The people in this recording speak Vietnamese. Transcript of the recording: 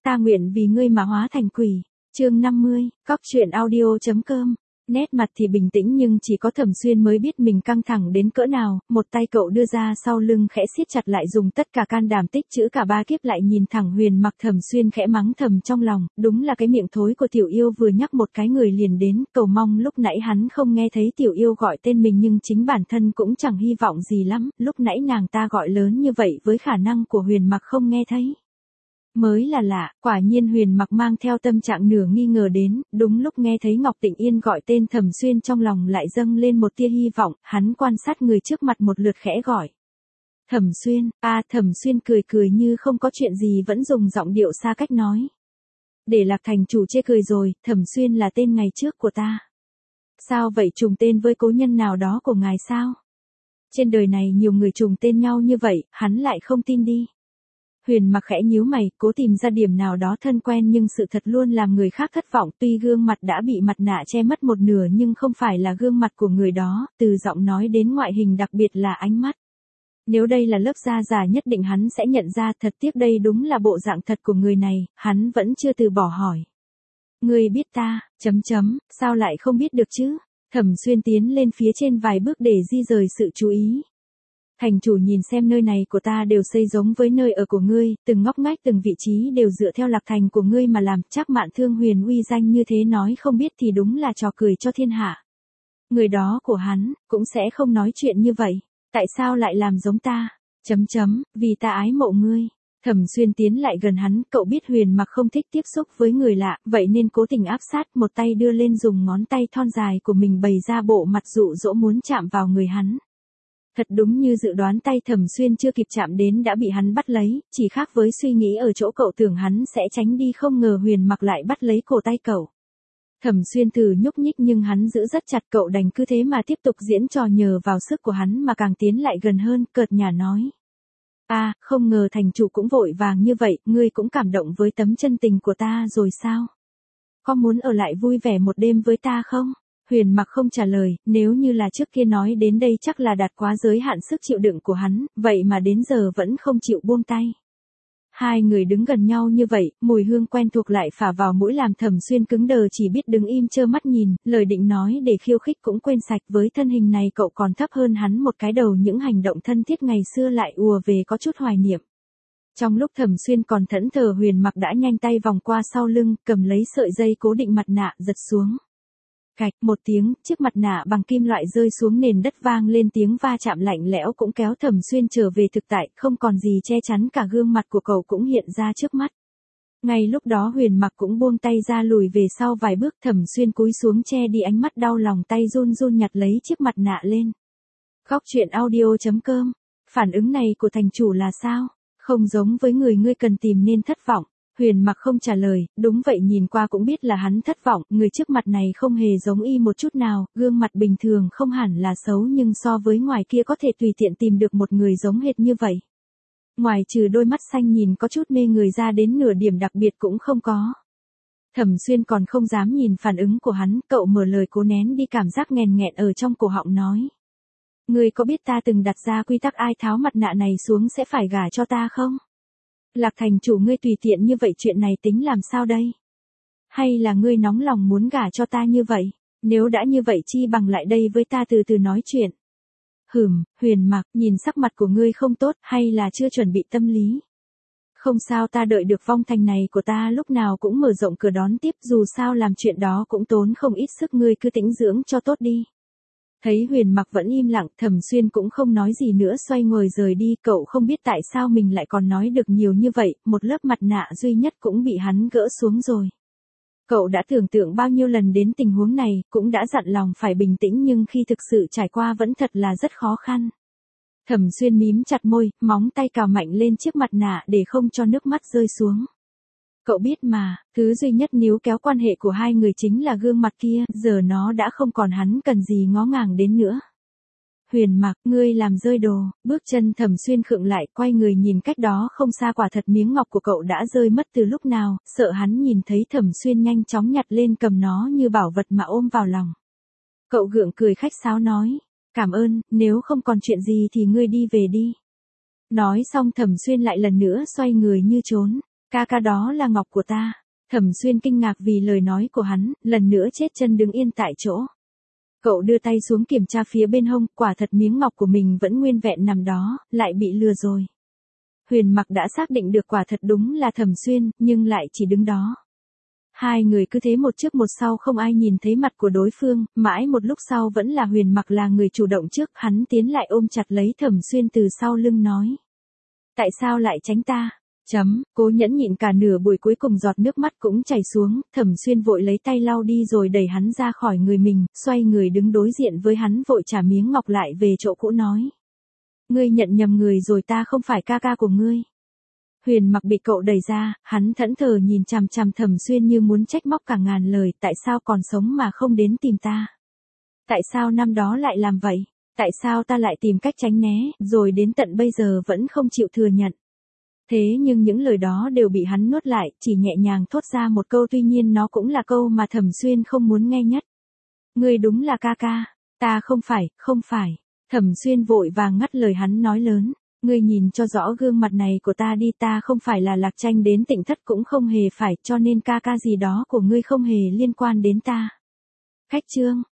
Ta nguyện vì ngươi mà hóa thành quỷ. Chương 50, Cóc truyện audio.com. Nét mặt thì bình tĩnh nhưng chỉ có Thẩm Xuyên mới biết mình căng thẳng đến cỡ nào, một tay cậu đưa ra sau lưng khẽ siết chặt lại dùng tất cả can đảm tích trữ cả ba kiếp lại nhìn thẳng Huyền Mặc. Thẩm Xuyên khẽ mắng thầm trong lòng, đúng là cái miệng thối của tiểu yêu vừa nhắc một cái người liền đến, cầu mong lúc nãy hắn không nghe thấy tiểu yêu gọi tên mình nhưng chính bản thân cũng chẳng hy vọng gì lắm, lúc nãy nàng ta gọi lớn như vậy với khả năng của Huyền Mặc không nghe thấy. Mới là lạ, quả nhiên Huyền Mặc mang theo tâm trạng nửa nghi ngờ đến, đúng lúc nghe thấy Ngọc Tịnh Yên gọi tên Thẩm Xuyên trong lòng lại dâng lên một tia hy vọng, hắn quan sát người trước mặt một lượt khẽ gọi. Thẩm Xuyên, Thẩm Xuyên cười cười như không có chuyện gì vẫn dùng giọng điệu xa cách nói. Để Lạc thành chủ chê cười rồi, Thẩm Xuyên là tên ngày trước của ta. Sao vậy, trùng tên với cố nhân nào đó của ngài sao? Trên đời này nhiều người trùng tên nhau như vậy, hắn lại không tin đi. Huyền Mặc khẽ nhíu mày, cố tìm ra điểm nào đó thân quen nhưng sự thật luôn làm người khác thất vọng, tuy gương mặt đã bị mặt nạ che mất một nửa nhưng không phải là gương mặt của người đó, từ giọng nói đến ngoại hình đặc biệt là ánh mắt. Nếu đây là lớp da giả nhất định hắn sẽ nhận ra, thật tiếc đây đúng là bộ dạng thật của người này, hắn vẫn chưa từ bỏ hỏi. Ngươi biết ta, sao lại không biết được chứ? Thẩm Xuyên tiến lên phía trên vài bước để di rời sự chú ý. Thành chủ nhìn xem nơi này của ta đều xây giống với nơi ở của ngươi, từng ngóc ngách từng vị trí đều dựa theo Lạc thành của ngươi mà làm, chắc Mạn Thương Huyền uy danh như thế nói không biết thì đúng là trò cười cho thiên hạ. Người đó của hắn, cũng sẽ không nói chuyện như vậy, tại sao lại làm giống ta, vì ta ái mộ ngươi. Thẩm Xuyên tiến lại gần hắn, cậu biết Huyền Mặc không thích tiếp xúc với người lạ, vậy nên cố tình áp sát, một tay đưa lên dùng ngón tay thon dài của mình bày ra bộ mặt dụ dỗ muốn chạm vào người hắn. Thật đúng như dự đoán, tay Thẩm Xuyên chưa kịp chạm đến đã bị hắn bắt lấy, chỉ khác với suy nghĩ ở chỗ cậu tưởng hắn sẽ tránh đi, không ngờ Huyền Mặc lại bắt lấy cổ tay cậu. Thẩm Xuyên thử nhúc nhích nhưng hắn giữ rất chặt, cậu đành cứ thế mà tiếp tục diễn trò, nhờ vào sức của hắn mà càng tiến lại gần hơn, cợt nhả nói. Không ngờ thành chủ cũng vội vàng như vậy, ngươi cũng cảm động với tấm chân tình của ta rồi sao? Có muốn ở lại vui vẻ một đêm với ta không? Huyền Mặc không trả lời, nếu như là trước kia nói đến đây chắc là đạt quá giới hạn sức chịu đựng của hắn, vậy mà đến giờ vẫn không chịu buông tay. Hai người đứng gần nhau như vậy, mùi hương quen thuộc lại phả vào mũi làm Thẩm Xuyên cứng đờ, chỉ biết đứng im trơ mắt nhìn, lời định nói để khiêu khích cũng quên sạch, với thân hình này cậu còn thấp hơn hắn một cái đầu, những hành động thân thiết ngày xưa lại ùa về có chút hoài niệm. Trong lúc Thẩm Xuyên còn thẫn thờ, Huyền Mặc đã nhanh tay vòng qua sau lưng, cầm lấy sợi dây cố định mặt nạ, giật xuống. Cạch một tiếng, chiếc mặt nạ bằng kim loại rơi xuống nền đất, vang lên tiếng va chạm lạnh lẽo cũng kéo Thẩm Xuyên trở về thực tại, không còn gì che chắn cả, gương mặt của cậu cũng hiện ra trước mắt. Ngay lúc đó Huyền Mặc cũng buông tay ra, lùi về sau vài bước, Thẩm Xuyên cúi xuống che đi ánh mắt đau lòng, tay run run nhặt lấy chiếc mặt nạ lên. Cóc truyện audio.com. Phản ứng này của thành chủ là sao? Không giống với người ngươi cần tìm nên thất vọng. Huyền Mặc không trả lời, đúng vậy, nhìn qua cũng biết là hắn thất vọng, người trước mặt này không hề giống y một chút nào, gương mặt bình thường không hẳn là xấu nhưng so với ngoài kia có thể tùy tiện tìm được một người giống hệt như vậy. Ngoài trừ đôi mắt xanh nhìn có chút mê người ra, đến nửa điểm đặc biệt cũng không có. Thẩm Xuyên còn không dám nhìn phản ứng của hắn, cậu mở lời cố nén đi cảm giác nghèn nghẹn ở trong cổ họng nói. Ngươi có biết ta từng đặt ra quy tắc ai tháo mặt nạ này xuống sẽ phải gả cho ta không? Lạc thành chủ ngươi tùy tiện như vậy, chuyện này tính làm sao đây? Hay là ngươi nóng lòng muốn gả cho ta như vậy? Nếu đã như vậy chi bằng lại đây với ta từ từ nói chuyện. Huyền Mặc, nhìn sắc mặt của ngươi không tốt, hay là chưa chuẩn bị tâm lý? Không sao, ta đợi được vong thành này của ta lúc nào cũng mở rộng cửa đón tiếp, dù sao làm chuyện đó cũng tốn không ít sức, ngươi cứ tĩnh dưỡng cho tốt đi. Thấy Huyền Mặc vẫn im lặng, Thẩm Xuyên cũng không nói gì nữa, xoay người rời đi, cậu không biết tại sao mình lại còn nói được nhiều như vậy, một lớp mặt nạ duy nhất cũng bị hắn gỡ xuống rồi. Cậu đã tưởng tượng bao nhiêu lần đến tình huống này, cũng đã dặn lòng phải bình tĩnh nhưng khi thực sự trải qua vẫn thật là rất khó khăn. Thẩm Xuyên mím chặt môi, móng tay cào mạnh lên chiếc mặt nạ để không cho nước mắt rơi xuống. Cậu biết mà, thứ duy nhất níu kéo quan hệ của hai người chính là gương mặt kia, giờ nó đã không còn, hắn cần gì ngó ngàng đến nữa. Huyền Mặc, ngươi làm rơi đồ, bước chân Thẩm Xuyên khựng lại, quay người nhìn cách đó không xa, quả thật miếng ngọc của cậu đã rơi mất từ lúc nào, sợ hắn nhìn thấy Thẩm Xuyên nhanh chóng nhặt lên cầm nó như bảo vật mà ôm vào lòng. Cậu gượng cười khách sáo nói, cảm ơn, nếu không còn chuyện gì thì ngươi đi về đi. Nói xong Thẩm Xuyên lại lần nữa xoay người như trốn. Ca ca đó là ngọc của ta. Thẩm Xuyên kinh ngạc vì lời nói của hắn, lần nữa chết chân đứng yên tại chỗ. Cậu đưa tay xuống kiểm tra phía bên hông, quả thật miếng ngọc của mình vẫn nguyên vẹn nằm đó, lại bị lừa rồi. Huyền Mặc đã xác định được quả thật đúng là Thẩm Xuyên, nhưng lại chỉ đứng đó. Hai người cứ thế một trước một sau không ai nhìn thấy mặt của đối phương, mãi một lúc sau vẫn là Huyền Mặc là người chủ động trước, hắn tiến lại ôm chặt lấy Thẩm Xuyên từ sau lưng nói. Tại sao lại tránh ta? Cố nhẫn nhịn cả nửa buổi cuối cùng giọt nước mắt cũng chảy xuống, Thẩm Xuyên vội lấy tay lau đi rồi đẩy hắn ra khỏi người mình, xoay người đứng đối diện với hắn vội trả miếng ngọc lại về chỗ cũ nói. Ngươi nhận nhầm người rồi, ta không phải ca ca của ngươi. Huyền Mặc bị cậu đẩy ra, hắn thẫn thờ nhìn chằm chằm Thẩm Xuyên như muốn trách móc cả ngàn lời, tại sao còn sống mà không đến tìm ta? Tại sao năm đó lại làm vậy? Tại sao ta lại tìm cách tránh né, rồi đến tận bây giờ vẫn không chịu thừa nhận? Thế nhưng những lời đó đều bị hắn nuốt lại, chỉ nhẹ nhàng thốt ra một câu, tuy nhiên nó cũng là câu mà Thẩm Xuyên không muốn nghe nhất. Ngươi đúng là ca ca, ta không phải. Thẩm Xuyên vội vàng ngắt lời hắn nói lớn. Ngươi nhìn cho rõ gương mặt này của ta đi, ta không phải là Lạc Tranh đến Tịnh Thất cũng không hề phải, cho nên ca ca gì đó của ngươi không hề liên quan đến ta. Khách trương,